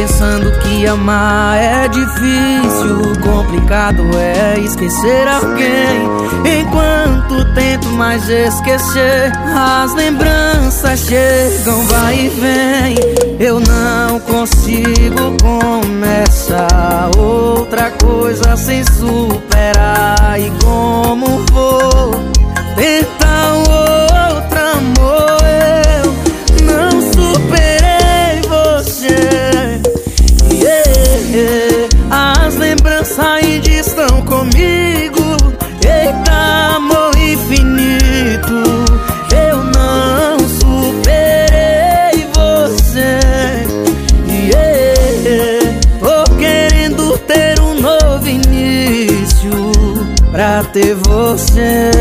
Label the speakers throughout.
Speaker 1: pensando que amar é difícil, complicado é esquecer alguém. Enquanto tento mais esquecer, as lembranças chegam, vai e vem. Eu não consigo começar outra coisa sem superar. E como vou tentar outro amor? Eu não superei você. As lembranças ainda estão comigo. Eita, amor infinito, eu não superei você. Tô querendo ter um novo início pra ter você.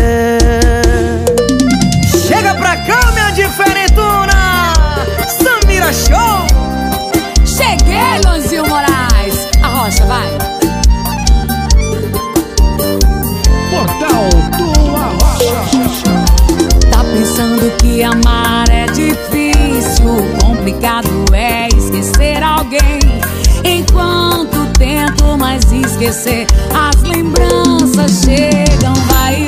Speaker 1: Chega pra cá, minha diferentona, Samira Show.
Speaker 2: Cheguei, Luanzinho Moraes. Arrocha, vai.
Speaker 3: Portal do Arrocha.
Speaker 2: Tá pensando que amar é difícil, complicado é esquecer alguém. Enquanto tento mais esquecer, as lembranças chegam, vai